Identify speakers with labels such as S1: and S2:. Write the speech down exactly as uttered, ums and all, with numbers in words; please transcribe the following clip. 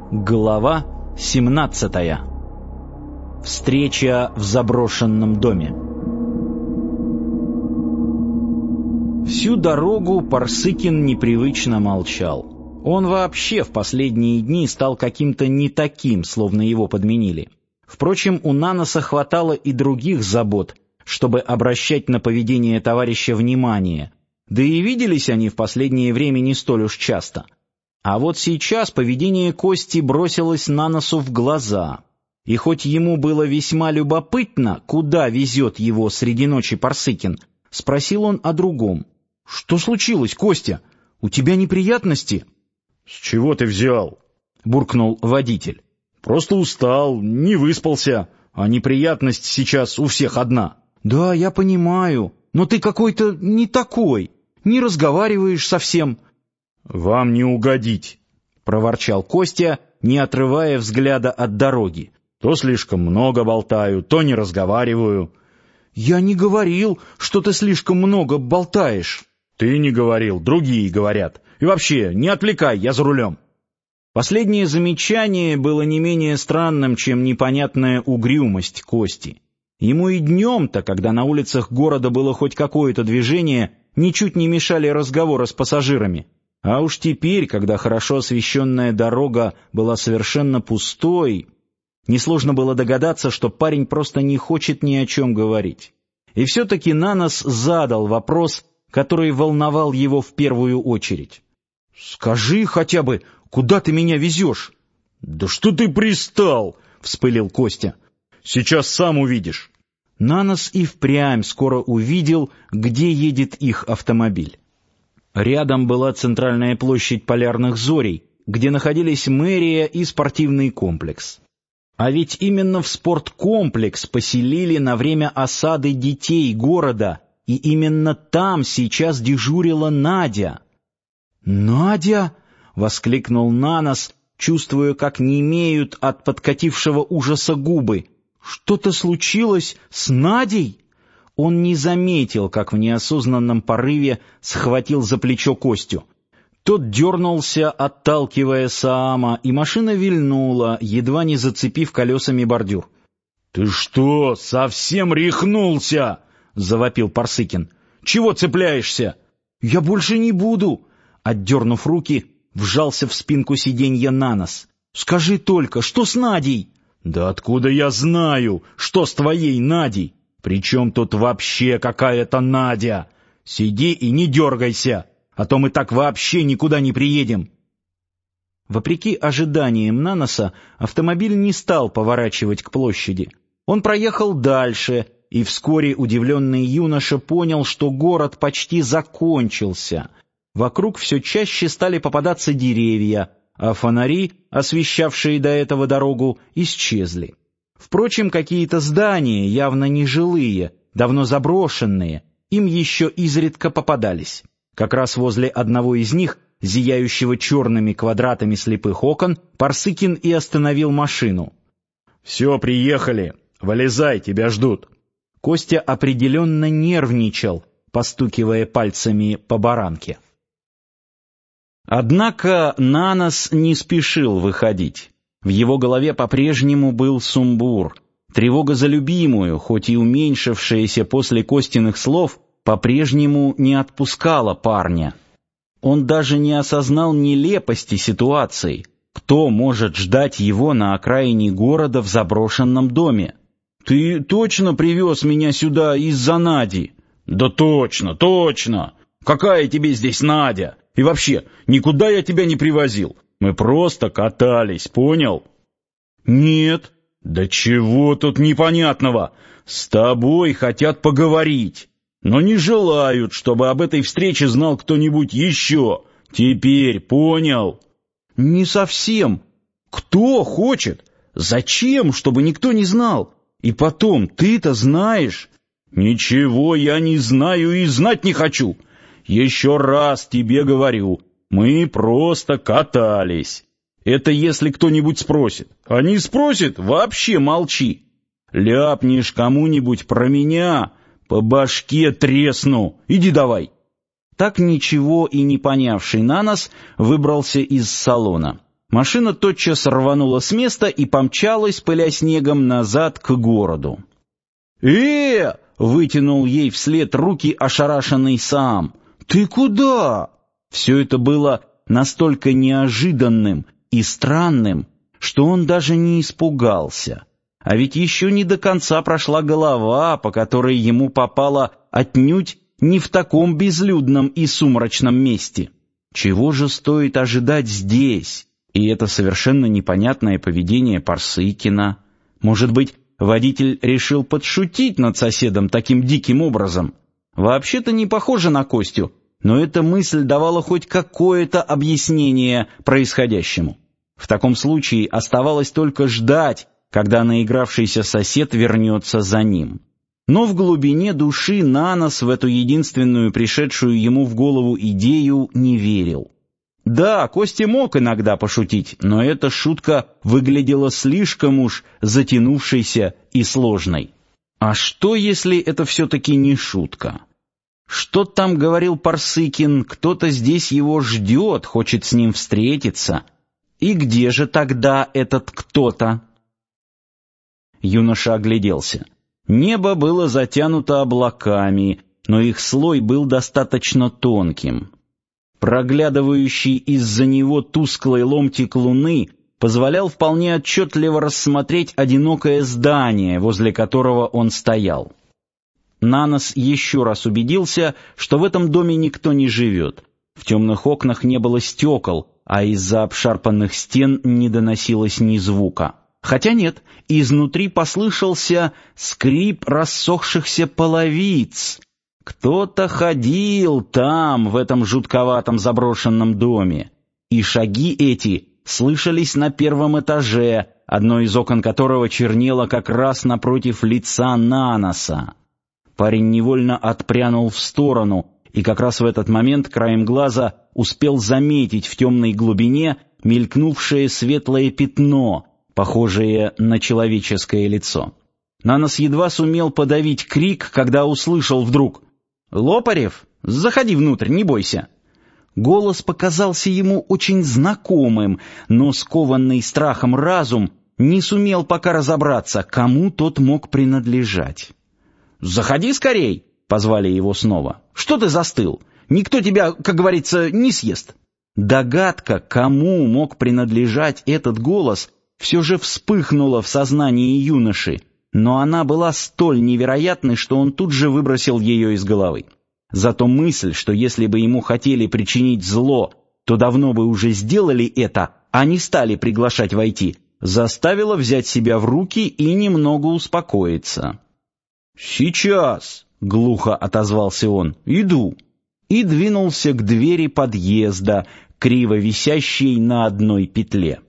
S1: Глава семнадцатая. Встреча в заброшенном доме. Всю дорогу Парсыкин непривычно молчал. Он вообще в последние дни стал каким-то не таким, словно его подменили. Впрочем, у Наноса хватало и других забот, чтобы обращать на поведение товарища внимание, да и виделись они в последнее время не столь уж часто. А вот сейчас поведение Кости бросилось Наносу в глаза, и хоть ему было весьма любопытно, куда везет его среди ночи Парсыкин, спросил он о другом. — Что случилось, Костя? У тебя неприятности? —
S2: С чего ты взял? — буркнул водитель. — Просто устал, не выспался, а неприятность сейчас у всех одна.
S1: — Да, я понимаю, но ты какой-то не такой, не разговариваешь совсем.
S2: — Вам не угодить, — проворчал Костя, не отрывая взгляда от дороги. — То слишком много болтаю, то не разговариваю.
S1: — Я не говорил, что ты слишком много болтаешь.
S2: — Ты не говорил, другие говорят. И вообще, не отвлекай, я за рулем.
S1: Последнее замечание было не менее странным, чем непонятная угрюмость Кости. Ему и днем-то, когда на улицах города было хоть какое-то движение, ничуть не мешали разговоры с пассажирами. А уж теперь, когда хорошо освещенная дорога была совершенно пустой, несложно было догадаться, что парень просто не хочет ни о чем говорить. И все-таки Нанос задал вопрос, который волновал его в первую очередь. — Скажи хотя бы, куда ты меня везешь?
S2: — Да что ты пристал? — вспылил Костя. — Сейчас сам увидишь.
S1: Нанос и впрямь скоро увидел, где едет их автомобиль. Рядом была центральная площадь Полярных Зорей, где находились мэрия и спортивный комплекс. А ведь именно в спорткомплекс поселили на время осады детей города, и именно там сейчас дежурила Надя. «Надя!» — воскликнул Нанос, чувствуя, как немеют от подкатившего ужаса губы. «Что-то случилось с Надей?» Он не заметил, как в неосознанном порыве схватил за плечо Костю. Тот дернулся, отталкивая Саама, и машина вильнула, едва не зацепив колесами бордюр.
S2: — Ты что, совсем рехнулся? — завопил Парсыкин. — Чего цепляешься?
S1: — Я больше не буду! — отдернув руки, вжался в спинку сиденья Нанос. — Скажи только, что с Надей?
S2: — Да откуда я знаю, что с твоей Надей? Причем тут вообще какая-то Надя? Сиди и не дергайся, а то мы так вообще никуда не приедем.
S1: Вопреки ожиданиям Наноса, автомобиль не стал поворачивать к площади. Он проехал дальше, и вскоре удивленный юноша понял, что город почти закончился. Вокруг все чаще стали попадаться деревья, а фонари, освещавшие до этого дорогу, исчезли. Впрочем, какие-то здания, явно нежилые, давно заброшенные, им еще изредка попадались. Как раз возле одного из них, зияющего черными квадратами слепых окон, Парсыкин и остановил машину.
S2: — Все, приехали. Вылезай, тебя ждут.
S1: Костя определенно нервничал, постукивая пальцами по баранке. Однако Нанос не спешил выходить. В его голове по-прежнему был сумбур. Тревога за любимую, хоть и уменьшившаяся после Костиных слов, по-прежнему не отпускала парня. Он даже не осознал нелепости ситуации. Кто может ждать его на окраине города в заброшенном доме? — Ты точно привез меня сюда из-за Нади?
S2: — Да точно, точно. Какая тебе здесь Надя? И вообще, никуда я тебя не привозил. Мы просто катались, понял?
S1: — Нет.
S2: — Да чего тут непонятного? С тобой хотят поговорить, но не желают, чтобы об этой встрече знал кто-нибудь еще. Теперь понял?
S1: — Не совсем. Кто хочет? Зачем, чтобы никто не знал? И потом, ты-то знаешь.
S2: — Ничего я не знаю и знать не хочу. Еще раз тебе говорю. Мы просто катались. Это если кто-нибудь спросит. А не спросит, вообще молчи. Ляпнешь кому-нибудь про меня, по башке тресну. Иди давай.
S1: Так ничего и не понявший Нанос выбрался из салона. Машина тотчас рванула с места и помчалась, пыля снегом, назад к городу. «Э!» — вытянул ей вслед руки ошарашенный Саам. «Ты куда?» Все это было настолько неожиданным и странным, что он даже не испугался. А ведь еще не до конца прошла голова, по которой ему попало отнюдь не в таком безлюдном и сумрачном месте. Чего же стоит ожидать здесь? И это совершенно непонятное поведение Парсыкина. Может быть, водитель решил подшутить над соседом таким диким образом? Вообще-то не похоже на Костю, но эта мысль давала хоть какое-то объяснение происходящему. В таком случае оставалось только ждать, когда наигравшийся сосед вернется за ним. Но в глубине души Нанос в эту единственную пришедшую ему в голову идею не верил. Да, Костя мог иногда пошутить, но эта шутка выглядела слишком уж затянувшейся и сложной. А что, если это все-таки не шутка? Что там говорил Парсыкин? Кто-то здесь его ждет, хочет с ним встретиться. И где же тогда этот кто-то? Юноша огляделся. Небо было затянуто облаками, но их слой был достаточно тонким. Проглядывающий из-за него тусклый ломтик луны позволял вполне отчетливо рассмотреть одинокое здание, возле которого он стоял. Нанос еще раз убедился, что в этом доме никто не живет. В темных окнах не было стекол, а из-за обшарпанных стен не доносилось ни звука. Хотя нет, изнутри послышался скрип рассохшихся половиц. Кто-то ходил там, в этом жутковатом заброшенном доме, и шаги эти слышались на первом этаже, одно из окон которого чернело как раз напротив лица Наноса. Парень невольно отпрянул в сторону, и как раз в этот момент краем глаза успел заметить в темной глубине мелькнувшее светлое пятно, похожее на человеческое лицо. Нанос едва сумел подавить крик, когда услышал вдруг: «Лопарев, заходи внутрь, не бойся». Голос показался ему очень знакомым, но скованный страхом разум не сумел пока разобраться, кому тот мог принадлежать. «Заходи скорей!» — позвали его снова. «Что ты застыл? Никто тебя, как говорится, не съест». Догадка, кому мог принадлежать этот голос, все же вспыхнула в сознании юноши, но она была столь невероятной, что он тут же выбросил ее из головы. Зато мысль, что если бы ему хотели причинить зло, то давно бы уже сделали это, а не стали приглашать войти, заставила взять себя в руки и немного успокоиться. «Сейчас», — глухо отозвался он, — «иду», и двинулся к двери подъезда, криво висящей на одной петле.